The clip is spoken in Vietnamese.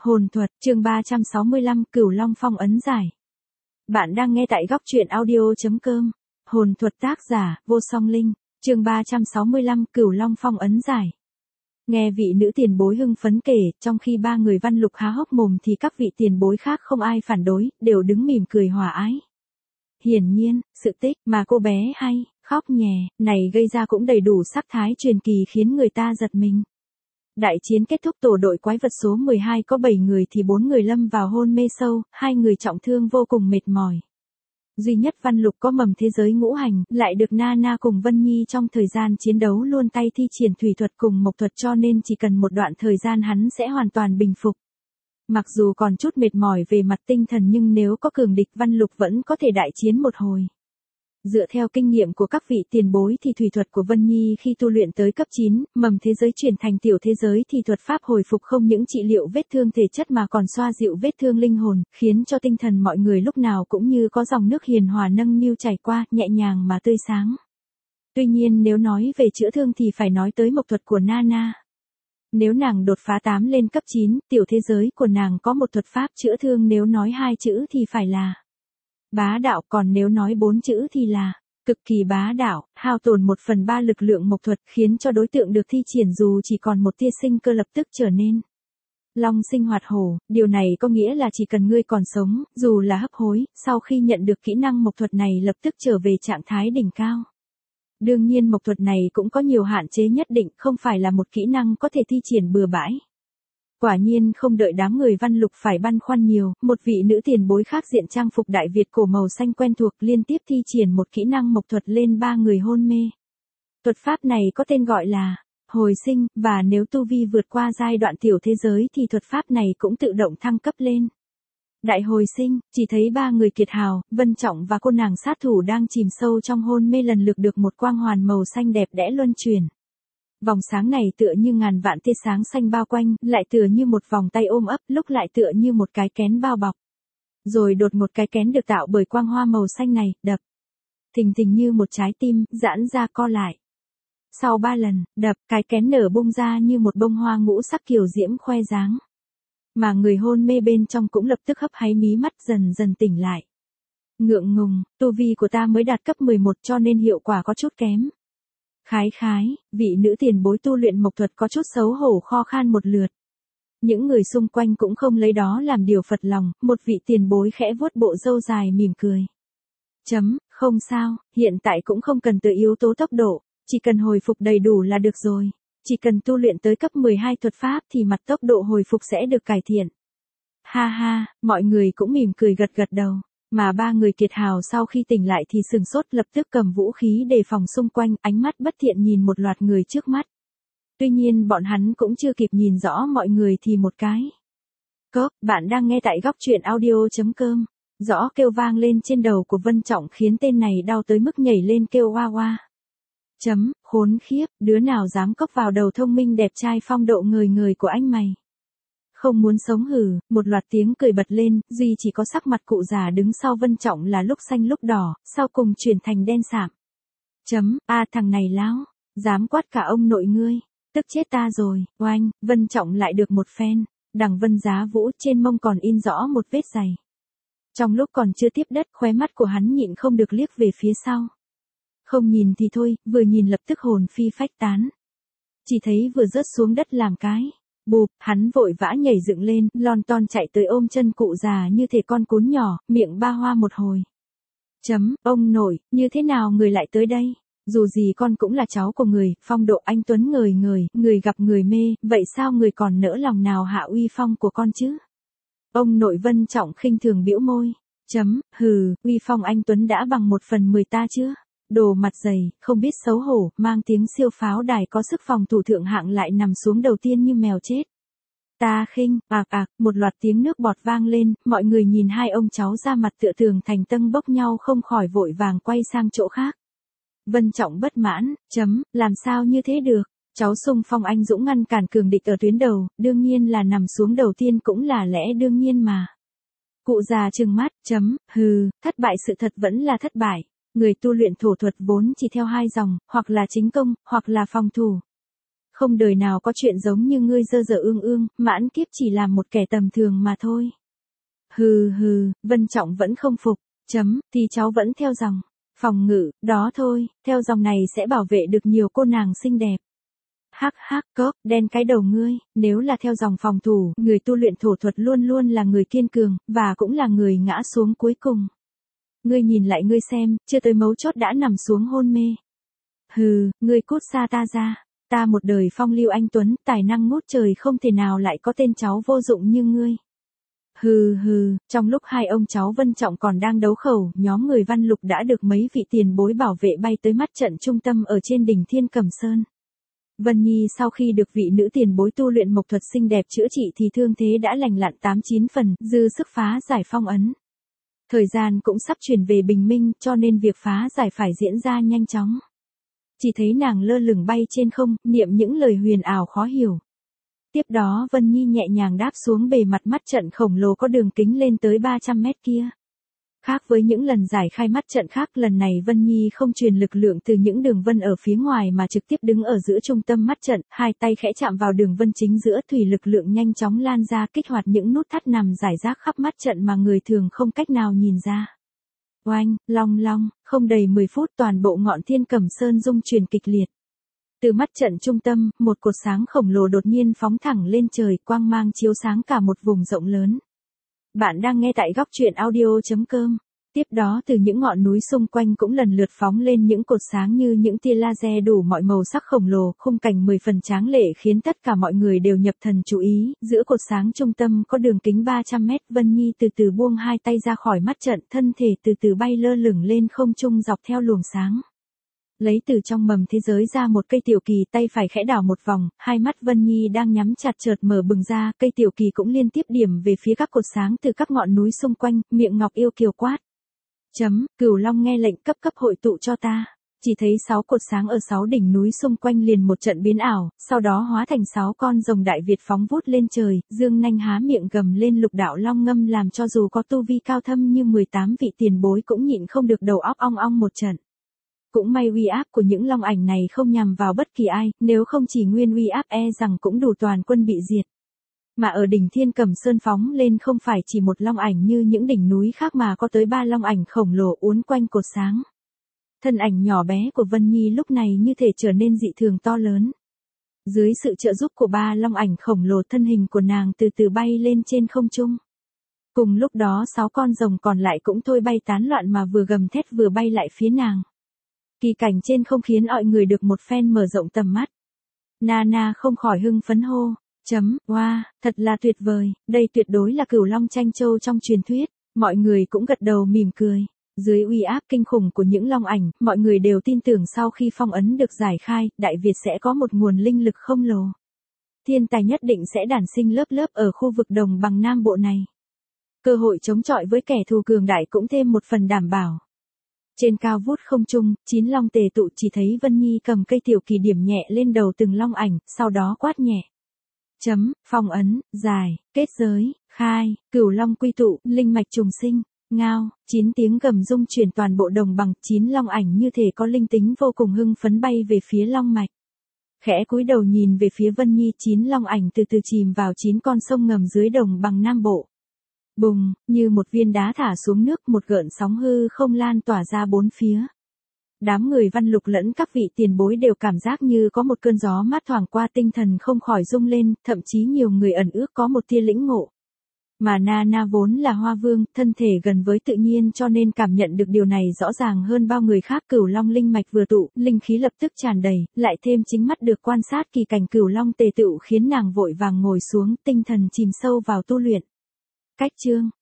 Hồn thuật, chương 365, Cửu Long Phong ấn giải. Bạn đang nghe tại góc truyện audio.com. Hồn thuật tác giả, Vô Song Linh, chương 365, Cửu Long Phong ấn giải. Nghe vị nữ tiền bối hưng phấn kể, trong khi ba người Văn Lục há hốc mồm thì các vị tiền bối khác không ai phản đối, đều đứng mỉm cười hòa ái. Hiển nhiên, sự tích mà cô bé hay, khóc nhè, này gây ra cũng đầy đủ sắc thái truyền kỳ khiến người ta giật mình. Đại chiến kết thúc, tổ đội quái vật số 12 có 7 người thì 4 người lâm vào hôn mê sâu, 2 người trọng thương vô cùng mệt mỏi. Duy nhất Văn Lục có mầm thế giới ngũ hành, lại được Nana cùng Vân Nhi trong thời gian chiến đấu luôn tay thi triển thủy thuật cùng mộc thuật, cho nên chỉ cần một đoạn thời gian hắn sẽ hoàn toàn bình phục. Mặc dù còn chút mệt mỏi về mặt tinh thần nhưng nếu có cường địch Văn Lục vẫn có thể đại chiến một hồi. Dựa theo kinh nghiệm của các vị tiền bối thì thủy thuật của Vân Nhi khi tu luyện tới cấp 9, mầm thế giới chuyển thành tiểu thế giới thì thuật pháp hồi phục không những trị liệu vết thương thể chất mà còn xoa dịu vết thương linh hồn, khiến cho tinh thần mọi người lúc nào cũng như có dòng nước hiền hòa nâng niu chảy qua, nhẹ nhàng mà tươi sáng. Tuy nhiên nếu nói về chữa thương thì phải nói tới mộc thuật của Nana. Nếu nàng đột phá 8 lên cấp 9, tiểu thế giới của nàng có một thuật pháp chữa thương, nếu nói 2 chữ thì phải là bá đạo, còn nếu nói 4 chữ thì là cực kỳ bá đạo, hao tổn 1/3 lực lượng mộc thuật, khiến cho đối tượng được thi triển dù chỉ còn một tia sinh cơ lập tức trở nên long sinh hoạt hổ. Điều này có nghĩa là chỉ cần ngươi còn sống, dù là hấp hối, sau khi nhận được kỹ năng mộc thuật này lập tức trở về trạng thái đỉnh cao. Đương nhiên mộc thuật này cũng có nhiều hạn chế nhất định, không phải là một kỹ năng có thể thi triển bừa bãi. Quả nhiên không đợi đám người Văn Lục phải băn khoăn nhiều, một vị nữ tiền bối khác diện trang phục Đại Việt cổ màu xanh quen thuộc liên tiếp thi triển một kỹ năng mộc thuật lên ba người hôn mê. Thuật pháp này có tên gọi là hồi sinh, và nếu tu vi vượt qua giai đoạn tiểu thế giới thì thuật pháp này cũng tự động thăng cấp lên. Đại hồi sinh, chỉ thấy ba người kiệt hào, Vân Trọng và cô nàng sát thủ đang chìm sâu trong hôn mê lần lượt được một quang hoàn màu xanh đẹp đẽ luân chuyển. Vòng sáng này tựa như ngàn vạn tia sáng xanh bao quanh, lại tựa như một vòng tay ôm ấp, lúc lại tựa như một cái kén bao bọc. Rồi đột một cái kén được tạo bởi quang hoa màu xanh này, đập thình thình như một trái tim, giãn ra co lại. Sau 3 lần đập, cái kén nở bung ra như một bông hoa ngũ sắc kiều diễm khoe dáng. Mà người hôn mê bên trong cũng lập tức hấp háy mí mắt dần dần tỉnh lại. Ngượng ngùng, tu vi của ta mới đạt cấp 11 cho nên hiệu quả có chút kém. Khái, vị nữ tiền bối tu luyện mộc thuật có chút xấu hổ kho khan một lượt. Những người xung quanh cũng không lấy đó làm điều phật lòng, một vị tiền bối khẽ vuốt bộ râu dài mỉm cười. Không sao, hiện tại cũng không cần tới yếu tố tốc độ, chỉ cần hồi phục đầy đủ là được rồi. Chỉ cần tu luyện tới cấp 12 thuật pháp thì mặt tốc độ hồi phục sẽ được cải thiện. Ha ha, mọi người cũng mỉm cười gật gật đầu. Mà ba người kiệt hào sau khi tỉnh lại thì sừng sốt, lập tức cầm vũ khí đề phòng xung quanh, ánh mắt bất thiện nhìn một loạt người trước mắt. Tuy nhiên bọn hắn cũng chưa kịp nhìn rõ mọi người thì một cái cốc, bạn đang nghe tại góc truyện audio.com. Rõ kêu vang lên trên đầu của Vân Trọng khiến tên này đau tới mức nhảy lên kêu oa oa. Khốn khiếp, đứa nào dám cốc vào đầu thông minh đẹp trai phong độ ngời ngời của anh mày. Không muốn sống hừ, một loạt tiếng cười bật lên, duy chỉ có sắc mặt cụ già đứng sau Vân Trọng là lúc xanh lúc đỏ, sau cùng chuyển thành đen sạm. Thằng này láo, dám quát cả ông nội ngươi, tức chết ta rồi. Oanh, Vân Trọng lại được một phen, đằng Vân Giá Vũ trên mông còn in rõ một vết giày. Trong lúc còn chưa tiếp đất, khóe mắt của hắn nhịn không được liếc về phía sau. Không nhìn thì thôi, vừa nhìn lập tức hồn phi phách tán. Chỉ thấy vừa rớt xuống đất làm cái bụp, hắn vội vã nhảy dựng lên, lon ton chạy tới ôm chân cụ già như thể con cún nhỏ, miệng ba hoa một hồi. Ông nội, như thế nào người lại tới đây? Dù gì con cũng là cháu của người, phong độ anh tuấn ngời ngời, người gặp người mê, vậy sao người còn nỡ lòng nào hạ uy phong của con chứ? Ông nội Vân Trọng khinh thường bĩu môi. Hừ, uy phong anh tuấn đã bằng 1/10 ta chưa? Đồ mặt dày, không biết xấu hổ, mang tiếng siêu pháo đài có sức phòng thủ thượng hạng lại nằm xuống đầu tiên như mèo chết. Ta khinh, một loạt tiếng nước bọt vang lên, mọi người nhìn hai ông cháu ra mặt tựa tường thành tâng bốc nhau không khỏi vội vàng quay sang chỗ khác. Vân Trọng bất mãn, làm sao như thế được, cháu xung phong anh dũng ngăn cản cường địch ở tuyến đầu, đương nhiên là nằm xuống đầu tiên cũng là lẽ đương nhiên mà. Cụ già trừng mắt, hừ, thất bại sự thật vẫn là thất bại. Người tu luyện thổ thuật vốn chỉ theo 2 dòng, hoặc là chính công, hoặc là phòng thủ. Không đời nào có chuyện giống như ngươi dơ dơ ương ương, mãn kiếp chỉ là một kẻ tầm thường mà thôi. Hừ hừ, Vân Trọng vẫn không phục, thì cháu vẫn theo dòng. Phòng ngự, đó thôi, theo dòng này sẽ bảo vệ được nhiều cô nàng xinh đẹp. Hắc hắc, cốc, đen cái đầu ngươi, nếu là theo dòng phòng thủ, người tu luyện thổ thuật luôn luôn là người kiên cường, và cũng là người ngã xuống cuối cùng. Ngươi nhìn lại ngươi xem, chưa tới mấu chốt đã nằm xuống hôn mê. Hừ, ngươi cút xa ta ra, ta một đời phong lưu anh tuấn, tài năng ngút trời không thể nào lại có tên cháu vô dụng như ngươi. Hừ hừ, trong lúc hai ông cháu Vân Trọng còn đang đấu khẩu, nhóm người Văn Lục đã được mấy vị tiền bối bảo vệ bay tới mắt trận trung tâm ở trên đỉnh Thiên Cẩm Sơn. Vân Nhi sau khi được vị nữ tiền bối tu luyện mộc thuật xinh đẹp chữa trị thì thương thế đã lành lặn 8-9 phần, dư sức phá giải phong ấn. Thời gian cũng sắp chuyển về bình minh cho nên việc phá giải phải diễn ra nhanh chóng. Chỉ thấy nàng lơ lửng bay trên không, niệm những lời huyền ảo khó hiểu. Tiếp đó Vân Nhi nhẹ nhàng đáp xuống bề mặt mắt trận khổng lồ có đường kính lên tới 300 mét kia. Khác với những lần giải khai mắt trận khác, lần này Vân Nhi không truyền lực lượng từ những đường vân ở phía ngoài mà trực tiếp đứng ở giữa trung tâm mắt trận, hai tay khẽ chạm vào đường vân chính giữa, thủy lực lượng nhanh chóng lan ra kích hoạt những nút thắt nằm rải rác khắp mắt trận mà người thường không cách nào nhìn ra. Oanh, long long, không đầy 10 phút toàn bộ ngọn Thiên Cẩm Sơn rung chuyển kịch liệt. Từ mắt trận trung tâm, một cột sáng khổng lồ đột nhiên phóng thẳng lên trời, quang mang chiếu sáng cả một vùng rộng lớn. Bạn đang nghe tại góc truyện audio.com. Tiếp đó từ những ngọn núi xung quanh cũng lần lượt phóng lên những cột sáng như những tia laser đủ mọi màu sắc khổng lồ, khung cảnh 10 phần tráng lệ khiến tất cả mọi người đều nhập thần chú ý. Giữa cột sáng trung tâm có đường kính 300 mét, Vân Nhi từ từ buông hai tay ra khỏi mắt trận, thân thể từ từ bay lơ lửng lên không trung dọc theo luồng sáng. Lấy từ trong mầm thế giới ra một cây tiểu kỳ, tay phải khẽ đảo một vòng, hai mắt Vân Nhi đang nhắm chặt chợt mở bừng ra, cây tiểu kỳ cũng liên tiếp điểm về phía các cột sáng từ các ngọn núi xung quanh, miệng ngọc yêu kiều quát. Cửu Long nghe lệnh, cấp hội tụ cho ta. Chỉ thấy 6 cột sáng ở 6 đỉnh núi xung quanh liền một trận biến ảo, sau đó hóa thành 6 con rồng đại Việt phóng vút lên trời, dương nanh há miệng gầm lên lục đạo long ngâm, làm cho dù có tu vi cao thâm như 18 vị tiền bối cũng nhịn không được đầu óc ong ong một trận. Cũng may uy áp của những long ảnh này không nhằm vào bất kỳ ai, nếu không chỉ nguyên uy áp rằng cũng đủ toàn quân bị diệt. Mà ở đỉnh Thiên Cẩm Sơn phóng lên không phải chỉ một long ảnh như những đỉnh núi khác mà có tới 3 long ảnh khổng lồ uốn quanh cột sáng. Thân ảnh nhỏ bé của Vân Nhi lúc này như thể trở nên dị thường to lớn. Dưới sự trợ giúp của 3 long ảnh khổng lồ, thân hình của nàng từ từ bay lên trên không trung. Cùng lúc đó 6 con rồng còn lại cũng thôi bay tán loạn mà vừa gầm thét vừa bay lại phía nàng. Kỳ cảnh trên không khiến mọi người được một phen mở rộng tầm mắt. Nana không khỏi hưng phấn hô. Wow, thật là tuyệt vời, đây tuyệt đối là Cửu Long Tranh Châu trong truyền thuyết. Mọi người cũng gật đầu mỉm cười. Dưới uy áp kinh khủng của những long ảnh, mọi người đều tin tưởng sau khi phong ấn được giải khai, Đại Việt sẽ có một nguồn linh lực khổng lồ. Thiên tài nhất định sẽ đản sinh lớp lớp ở khu vực đồng bằng Nam Bộ này. Cơ hội chống chọi với kẻ thù cường đại cũng thêm một phần đảm bảo. Trên cao vút không trung, 9 long tề tụ, chỉ thấy Vân Nhi cầm cây tiểu kỳ điểm nhẹ lên đầu từng long ảnh, sau đó quát nhẹ. Phong ấn, giải, kết giới, khai, cửu long quy tụ, linh mạch trùng sinh, ngao, 9 tiếng gầm rung chuyển toàn bộ đồng bằng, 9 long ảnh như thể có linh tính vô cùng hưng phấn bay về phía long mạch. Khẽ cúi đầu nhìn về phía Vân Nhi, 9 long ảnh từ từ chìm vào 9 con sông ngầm dưới đồng bằng Nam Bộ. Bùng, như một viên đá thả xuống nước, một gợn sóng hư không lan tỏa ra bốn phía. Đám người Văn Lục lẫn các vị tiền bối đều cảm giác như có một cơn gió mát thoảng qua, tinh thần không khỏi rung lên, thậm chí nhiều người ẩn ước có một tia lĩnh ngộ. Mà Nana vốn là Hoa Vương, thân thể gần với tự nhiên cho nên cảm nhận được điều này rõ ràng hơn bao người khác. Cửu Long linh mạch vừa tụ, linh khí lập tức tràn đầy, lại thêm chính mắt được quan sát kỳ cảnh Cửu Long tề tựu khiến nàng vội vàng ngồi xuống, tinh thần chìm sâu vào tu luyện. Cách chương